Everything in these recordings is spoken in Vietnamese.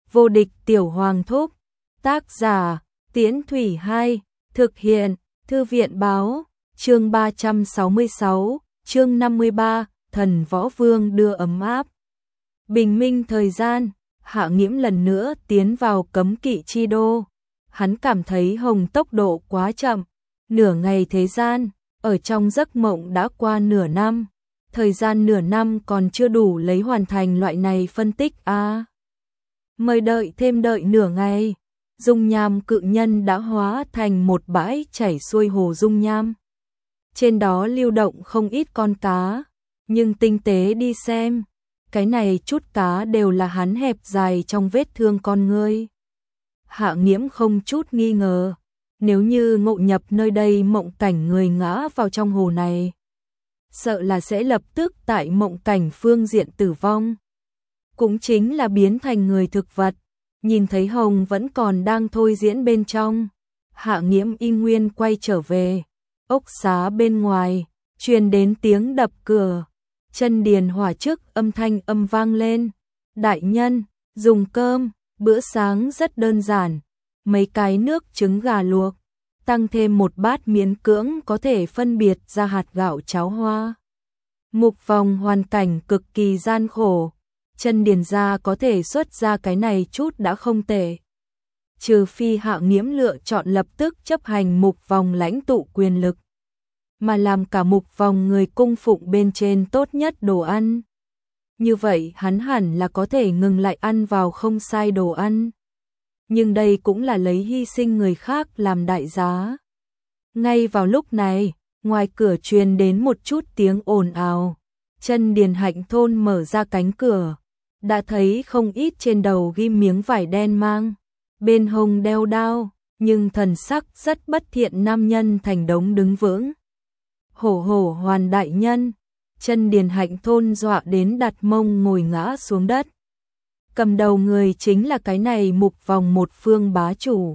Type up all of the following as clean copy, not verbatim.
Vô địch tiểu hoàng thúc. Tác giả Tiễn Thủy 2. Thực hiện Thư viện báo. Chương 366, chương 53, thần võ vương đưa ấm áp. Bình minh thời gian, Hạ Nghiễm lần nữa tiến vào cấm kỵ chi đô. Hắn cảm thấy Hồng tốc độ quá chậm, nửa ngày thế gian, ở trong giấc mộng đã qua nửa năm. Thời gian nửa năm còn chưa đủ lấy hoàn thành loại này phân tích mời đợi thêm đợi nửa ngày. Dung nham cự nhân đã hóa thành một bãi chảy xuôi hồ dung nham. Trên đó lưu động không ít con cá, nhưng tinh tế đi xem, cái này chút cá đều là hắn hẹp dài trong vết thương con ngươi. Hạ Nghiễm không chút nghi ngờ, nếu như ngộ nhập nơi đây mộng cảnh người ngã vào trong hồ này, sợ là sẽ lập tức tại mộng cảnh phương diện tử vong. Cũng chính là biến thành người thực vật. Nhìn thấy Hồng vẫn còn đang thôi diễn bên trong, Hạ Nghiễm y nguyên quay trở về. Ốc xá bên ngoài truyền đến tiếng đập cửa. Chân Điền Hỏa trước âm thanh vang lên. Đại nhân, dùng cơm. Bữa sáng rất đơn giản, mấy cái nước trứng gà luộc, tăng thêm một bát miễn cưỡng có thể phân biệt ra hạt gạo cháo hoa. Mục Vòng hoàn cảnh cực kỳ gian khổ, Chân Điền gia có thể xuất ra cái này chút đã không tệ. Trừ phi Hạ Nghiễm lựa chọn lập tức chấp hành Mục Vòng lãnh tụ quyền lực, mà làm cả Mục Vòng người cung phụng bên trên tốt nhất đồ ăn. Như vậy hắn hẳn là có thể ngừng lại ăn vào không sai đồ ăn. Nhưng đây cũng là lấy hy sinh người khác làm đại giá. Ngay vào lúc này, ngoài cửa truyền đến một chút tiếng ồn ào. Chân Điền Hạnh thôn mở ra cánh cửa, đã thấy không ít trên đầu ghim miếng vải đen mang, bên hông đeo đao, nhưng thần sắc rất bất thiện nam nhân thành đống đứng vững. Hổ hổ Hoàn đại nhân. Chân Điền Hạnh thôn dọa đến đặt mông ngồi ngã xuống đất. Cầm đầu người chính là cái này Mục Vòng một phương bá chủ.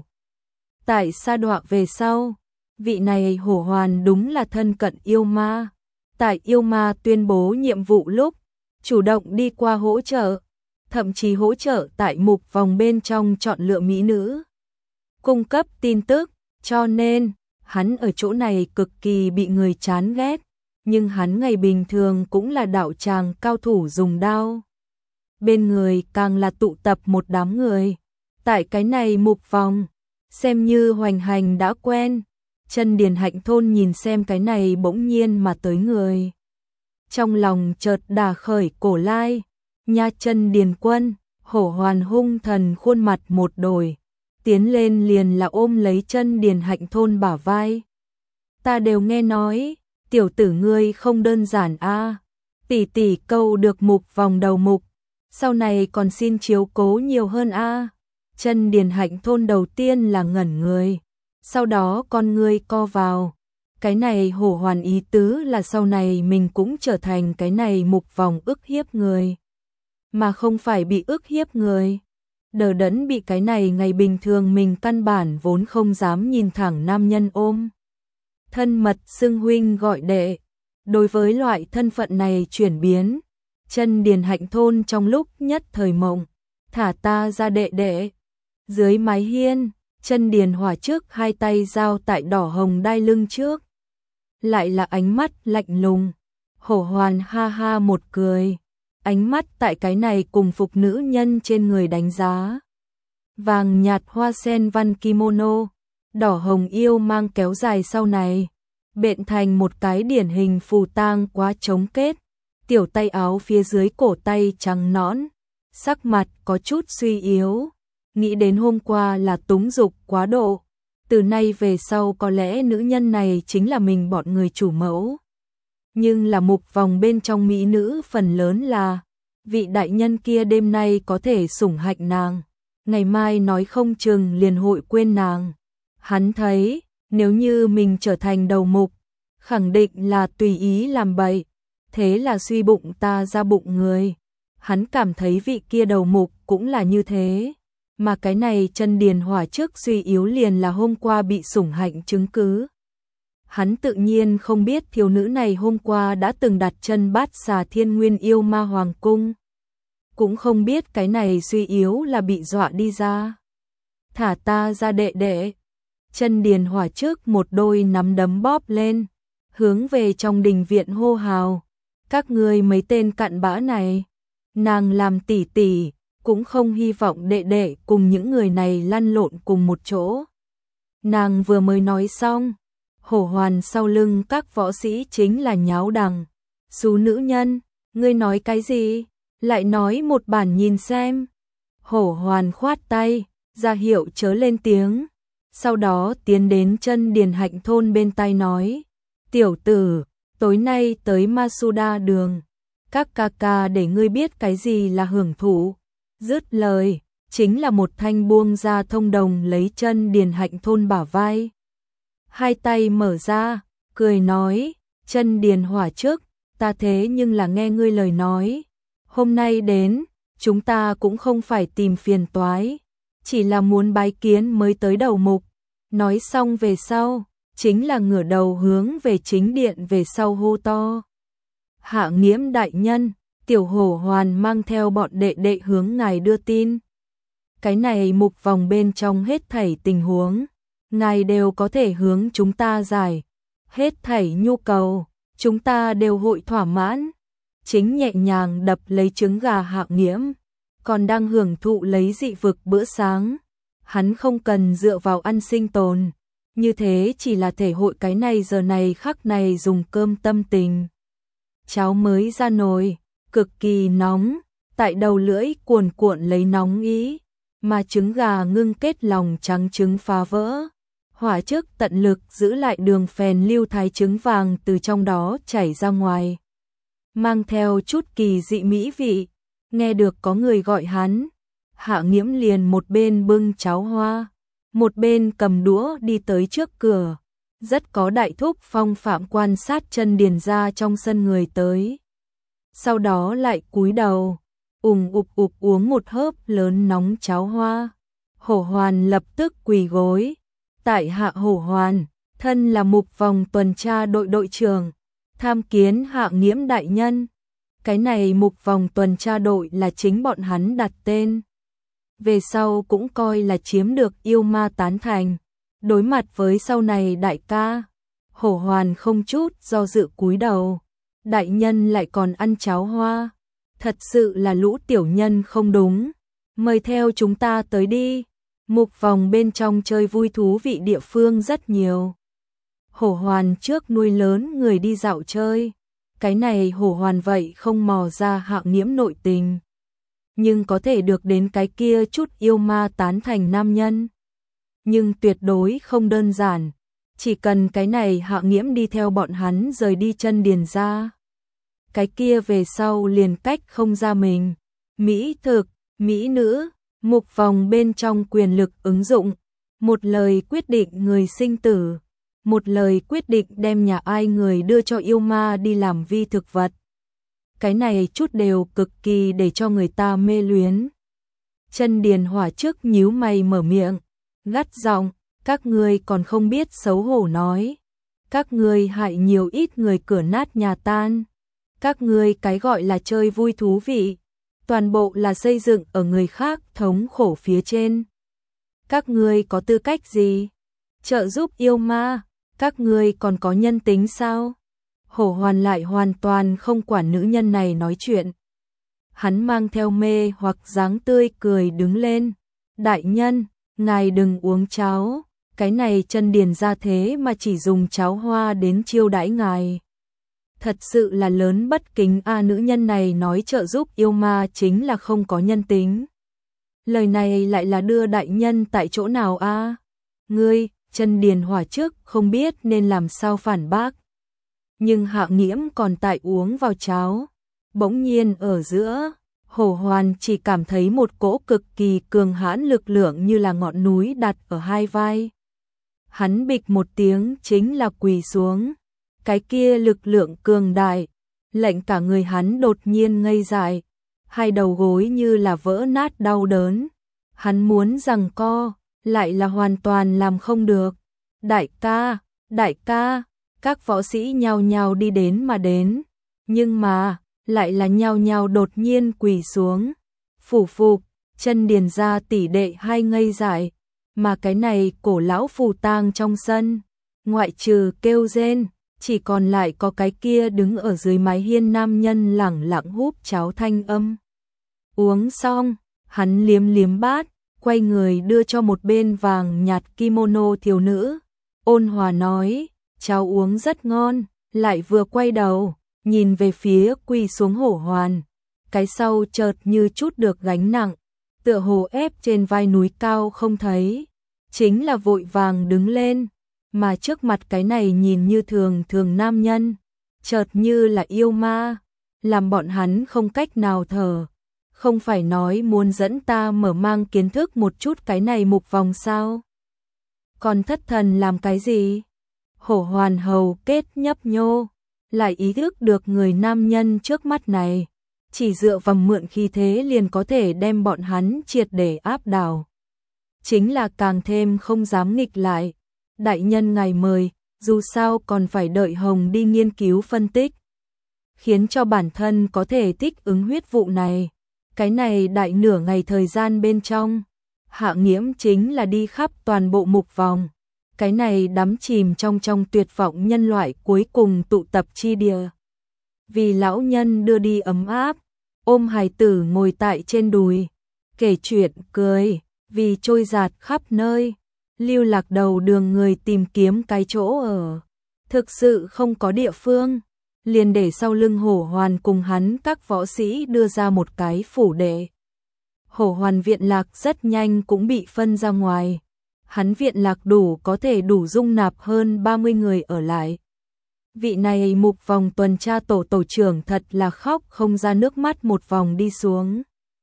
Tại sa đọa về sau, vị này Hổ Hoàn đúng là thân cận yêu ma. Tại yêu ma tuyên bố nhiệm vụ lúc, chủ động đi qua hỗ trợ, thậm chí hỗ trợ tại Mục Vòng bên trong chọn lựa mỹ nữ, cung cấp tin tức, cho nên hắn ở chỗ này cực kỳ bị người chán ghét. Nhưng hắn ngày bình thường cũng là đạo tràng cao thủ dùng đao. Bên người càng là tụ tập một đám người. Tại cái này Mục Vòng, xem như hoành hành đã quen. Chân Điền Hạnh thôn nhìn xem cái này bỗng nhiên mà tới người. Trong lòng chợt đà khởi cổ lai. Nha Chân Điền quân, Hổ Hoàn hung thần khuôn mặt một đổi. Tiến lên liền là ôm lấy Chân Điền Hạnh thôn bả vai. Ta đều nghe nói. Tiểu tử ngươi không đơn giản tỷ tỷ câu được Mục Vòng đầu mục, sau này còn xin chiếu cố nhiều hơn Chân Điền Hạnh thôn đầu tiên là ngẩn người, sau đó con ngươi co vào. Cái này Hổ Hoàn ý tứ là sau này mình cũng trở thành cái này Mục Vòng ức hiếp người, mà không phải bị ức hiếp người. Đờ đẫn bị cái này ngày bình thường mình căn bản vốn không dám nhìn thẳng nam nhân ôm. Thân mật xưng huynh gọi đệ. Đối với loại thân phận này chuyển biến, Chân Điền Hạnh thôn trong lúc nhất thời mộng, thả ta ra đệ đệ. Dưới mái hiên, Chân Điền Hỏa trước hai tay giao tại đỏ hồng đai lưng trước, lại là ánh mắt lạnh lùng. Hổ Hoàn ha ha một cười, ánh mắt tại cái này cùng phục nữ nhân trên người đánh giá. Vàng nhạt hoa sen văn kimono, đỏ hồng yêu mang kéo dài sau này, bện thành một cái điển hình phù tang quá trống kết. Tiểu tay áo phía dưới cổ tay trắng nõn, sắc mặt có chút suy yếu. Nghĩ đến hôm qua là túng dục quá độ, từ nay về sau có lẽ nữ nhân này chính là mình bọn người chủ mẫu. Nhưng là Mục Vòng bên trong mỹ nữ phần lớn là vị đại nhân kia đêm nay có thể sủng hạnh nàng, ngày mai nói không chừng liền hội quên nàng. Hắn thấy, nếu như mình trở thành đầu mục, khẳng định là tùy ý làm bậy, thế là suy bụng ta ra bụng người. Hắn cảm thấy vị kia đầu mục cũng là như thế, mà cái này Chân Điền Hỏa trước suy yếu liền là hôm qua bị sủng hạnh chứng cứ. Hắn tự nhiên không biết thiếu nữ này hôm qua đã từng đặt chân Bát Xà Thiên Nguyên yêu ma hoàng cung. cũng không biết cái này suy yếu là bị dọa đi ra. Thả ta ra đệ đệ. Chân Điền Hỏa trước một đôi nắm đấm bóp lên, hướng về trong đình viện hô hào. Các ngươi mấy tên cặn bã này, nàng làm tỷ tỷ, cũng không hy vọng đệ đệ cùng những người này lăn lộn cùng một chỗ. Nàng vừa mới nói xong, Hổ Hoàn sau lưng các võ sĩ chính là nháo đằng. Xú nữ nhân, ngươi nói cái gì? Lại nói một bản nhìn xem. Hổ Hoàn khoát tay, ra hiệu chớ lên tiếng. Sau đó tiến đến Chân Điền Hạnh thôn bên tai nói. Tiểu tử, tối nay tới Masuda đường. Các ca ca để ngươi biết cái gì là hưởng thụ. Dứt lời, chính là một thanh buông ra thông đồng lấy Chân Điền Hạnh thôn bả vai. Hai tay mở ra, cười nói, Chân Điền Hỏa trước, ta thế nhưng là nghe ngươi lời nói. Hôm nay đến, chúng ta cũng không phải tìm phiền toái, chỉ là muốn bái kiến mới tới đầu mục. Nói xong về sau, chính là ngửa đầu hướng về chính điện về sau hô to. Hạ Nghiễm đại nhân, Tiểu Hổ Hoàn mang theo bọn đệ đệ hướng ngài đưa tin. Cái này mục vòng bên trong hết thảy tình huống, ngài đều có thể hướng chúng ta giải. Hết thảy nhu cầu, chúng ta đều hội thỏa mãn. Chính nhẹ nhàng đập lấy trứng gà Hạ Nghiễm, còn đang hưởng thụ lấy dị vực bữa sáng. Hắn không cần dựa vào ăn sinh tồn, như thế chỉ là thể hội cái này giờ này khắc này dùng cơm tâm tình. Cháo mới ra nồi, cực kỳ nóng, tại đầu lưỡi cuồn cuộn lấy nóng ý, mà trứng gà ngưng kết lòng trắng trứng phá vỡ. Hỏa trước tận lực giữ lại đường phèn lưu thái trứng vàng từ trong đó chảy ra ngoài, mang theo chút kỳ dị mỹ vị. Nghe được có người gọi hắn, Hạ Nghiễm liền một bên bưng cháo hoa, một bên cầm đũa đi tới trước cửa, rất có đại thúc phong phạm quan sát Chân Điền ra trong sân người tới. Sau đó lại cúi đầu, ục uống một hớp lớn nóng cháo hoa. Hổ Hoàn lập tức quỳ gối. Tại hạ Hổ Hoàn, thân là mục vòng tuần tra đội đội trưởng, tham kiến Hạ Nghiễm đại nhân. Cái này mục vòng tuần tra đội là chính bọn hắn đặt tên. Về sau cũng coi là chiếm được yêu ma tán thành. Đối mặt với sau này đại ca, Hổ Hoàn không chút do dự cúi đầu. Đại nhân lại còn ăn cháo hoa, thật sự là lũ tiểu nhân không đúng. Mời theo chúng ta tới đi. Mục vòng bên trong chơi vui thú vị địa phương rất nhiều. Hổ Hoàn trước nuôi lớn người đi dạo chơi. Cái này Hổ Hoàn vậy không mò ra Hạ Nghiễm nội tình, nhưng có thể được đến cái kia chút yêu ma tán thành nam nhân. Nhưng tuyệt đối không đơn giản, chỉ cần cái này Hạ Nghiễm đi theo bọn hắn rời đi Chân Điền ra, cái kia về sau liền cách không ra mình. Mỹ thực, mỹ nữ, mục vòng bên trong quyền lực ứng dụng, một lời quyết định người sinh tử, một lời quyết định đem nhà ai người đưa cho yêu ma đi làm vi thực vật. Cái này chút đều cực kỳ để cho người ta mê luyến. Chân Điền Hỏa trước nhíu mày mở miệng, gắt giọng, các ngươi còn không biết xấu hổ nói. Các ngươi hại nhiều ít người cửa nát nhà tan. Các ngươi cái gọi là chơi vui thú vị, toàn bộ là xây dựng ở người khác thống khổ phía trên. Các ngươi có tư cách gì trợ giúp yêu ma? Các ngươi còn có nhân tính sao? Hổ Hoàn lại hoàn toàn không quản nữ nhân này nói chuyện. Hắn mang theo mê hoặc dáng tươi cười đứng lên. Đại nhân, ngài đừng uống cháo, cái này Chân Điền ra thế mà chỉ dùng cháo hoa đến chiêu đãi ngài. Thật sự là lớn bất kính a. Nữ nhân này nói trợ giúp yêu ma chính là không có nhân tính. Lời này lại là đưa đại nhân tại chỗ nào a? Ngươi, Chân Điền Hỏa trước không biết nên làm sao phản bác. Nhưng Hạ Nghiễm còn tại uống vào cháo. Bỗng nhiên ở giữa, Hổ Hoàn chỉ cảm thấy một cỗ cực kỳ cường hãn lực lượng như là ngọn núi đặt ở hai vai. Hắn bịch một tiếng chính là quỳ xuống. Cái kia lực lượng cường đại, lệnh cả người hắn đột nhiên ngây dại. Hai đầu gối như là vỡ nát đau đớn. Hắn muốn giằng co, lại là hoàn toàn làm không được. Đại ca, các võ sĩ nhao nhao đi đến mà đến, nhưng mà lại là nhao nhao đột nhiên quỳ xuống. Phủ phục, chân Điền gia tỷ đệ hai ngây dại, mà cái này cổ lão phù tang trong sân, ngoại trừ kêu rên, chỉ còn lại có cái kia đứng ở dưới mái hiên nam nhân lẳng lặng húp cháo thanh âm. Uống xong, hắn liếm liếm bát, quay người đưa cho một bên vàng nhạt kimono thiếu nữ, ôn hòa nói, cháo uống rất ngon, lại vừa quay đầu, nhìn về phía quỳ xuống Hổ Hoàn, cái sau chợt như chút được gánh nặng, tựa hồ ép trên vai núi cao không thấy, chính là vội vàng đứng lên, mà trước mặt cái này nhìn như thường thường nam nhân, chợt như là yêu ma, làm bọn hắn không cách nào thở. Không phải nói muốn dẫn ta mở mang kiến thức một chút cái này mục vòng sao? Còn thất thần làm cái gì? Hổ Hoàn hầu kết nhấp nhô, lại ý thức được người nam nhân trước mắt này, chỉ dựa vào mượn khí thế liền có thể đem bọn hắn triệt để áp đảo. Chính là càng thêm không dám nghịch lại. Đại nhân ngài mời, dù sao còn phải đợi Hồng đi nghiên cứu phân tích, khiến cho bản thân có thể thích ứng huyết vụ này. Cái này đại nửa ngày thời gian bên trong, Hạ Nghiễm chính là đi khắp toàn bộ mục vòng. Cái này đắm chìm trong tuyệt vọng nhân loại cuối cùng tụ tập chi địa. Vì lão nhân đưa đi ấm áp, ôm hài tử ngồi tại trên đùi, kể chuyện cười, vì trôi giạt khắp nơi, lưu lạc đầu đường người tìm kiếm cái chỗ ở. Thực sự không có địa phương, liền để sau lưng Hổ Hoàn cùng hắn các võ sĩ đưa ra một cái phủ đệ. Hổ Hoàn viện lạc rất nhanh cũng bị phân ra ngoài. Hắn viện lạc có thể đủ dung nạp hơn 30 người ở lại. Vị này mục vòng tuần tra tổ trưởng thật là khóc không ra nước mắt một vòng đi xuống.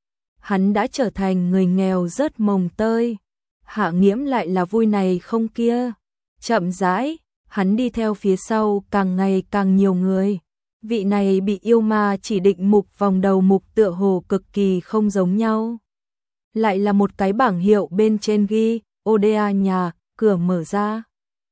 Hắn đã trở thành người nghèo rớt mồng tơi. Hạ Nghiễm lại là vui này không kia. Chậm rãi, hắn đi theo phía sau càng ngày càng nhiều người. Vị này bị yêu ma chỉ định mục vòng đầu mục tựa hồ cực kỳ không giống nhau. Lại là một cái bảng hiệu bên trên ghi, Oda nhà, cửa mở ra.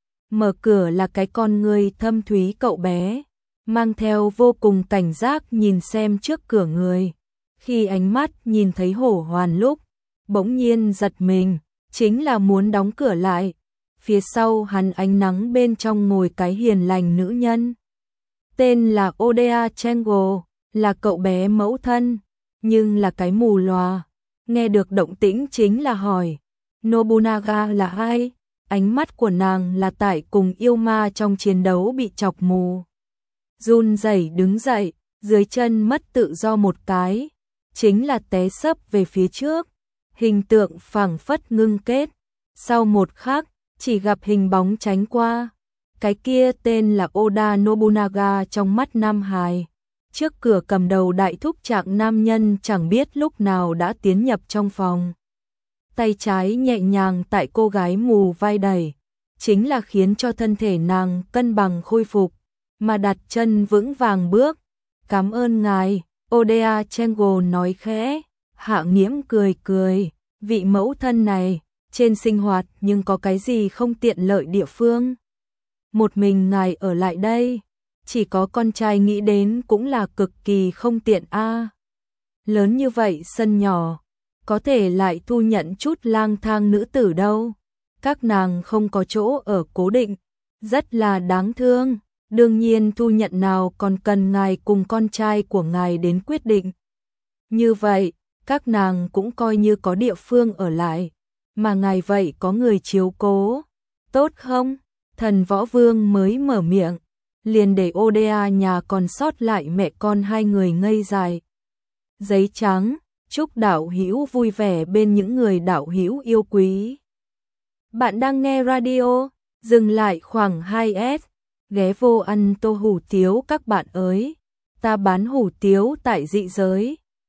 Mở cửa là cái con người thâm thúy cậu bé, mang theo vô cùng cảnh giác nhìn xem trước cửa người. Khi ánh mắt nhìn thấy Hổ Hoàn lúc, bỗng nhiên giật mình, chính là muốn đóng cửa lại. Phía sau hắn ánh nắng bên trong ngồi cái hiền lành nữ nhân. Tên là Oda Chengo, là cậu bé mẫu thân, nhưng là cái mù lòa. Nghe được động tĩnh chính là hỏi, Nobunaga là ai? Ánh mắt của nàng là tại cùng yêu ma trong chiến đấu bị chọc mù. Run rẩy đứng dậy, dưới chân mất tự do một cái, chính là té sấp về phía trước. Hình tượng phảng phất ngưng kết, sau một khắc, chỉ gặp hình bóng tránh qua. Cái kia tên là Oda Nobunaga trong mắt Nam Hải. Trước cửa cầm đầu đại thúc trạng nam nhân chẳng biết lúc nào đã tiến nhập trong phòng. Tay trái nhẹ nhàng tại cô gái mù vai đẩy, chính là khiến cho thân thể nàng cân bằng khôi phục, mà đặt chân vững vàng bước. Cảm ơn ngài, Oda Chengo nói khẽ. Hạ Nghiễm cười cười, vị mẫu thân này, trên sinh hoạt nhưng có cái gì không tiện lợi địa phương. Một mình ngài ở lại đây, chỉ có con trai nghĩ đến cũng là cực kỳ không tiện a. Lớn như vậy sân nhỏ, có thể lại thu nhận chút lang thang nữ tử đâu. Các nàng không có chỗ ở cố định, rất là đáng thương. Đương nhiên thu nhận nào còn cần ngài cùng con trai của ngài đến quyết định. Như vậy, các nàng cũng coi như có địa phương ở lại, mà ngài vậy có người chiếu cố, tốt không? Thần Võ Vương mới mở miệng, liền để Oda nhà còn sót lại mẹ con hai người ngây dài. Giấy trắng, chúc đạo hữu vui vẻ bên những người đạo hữu yêu quý. Bạn đang nghe radio, dừng lại khoảng 2S, ghé vô ăn tô hủ tiếu các bạn ơi. Ta bán hủ tiếu tại dị giới.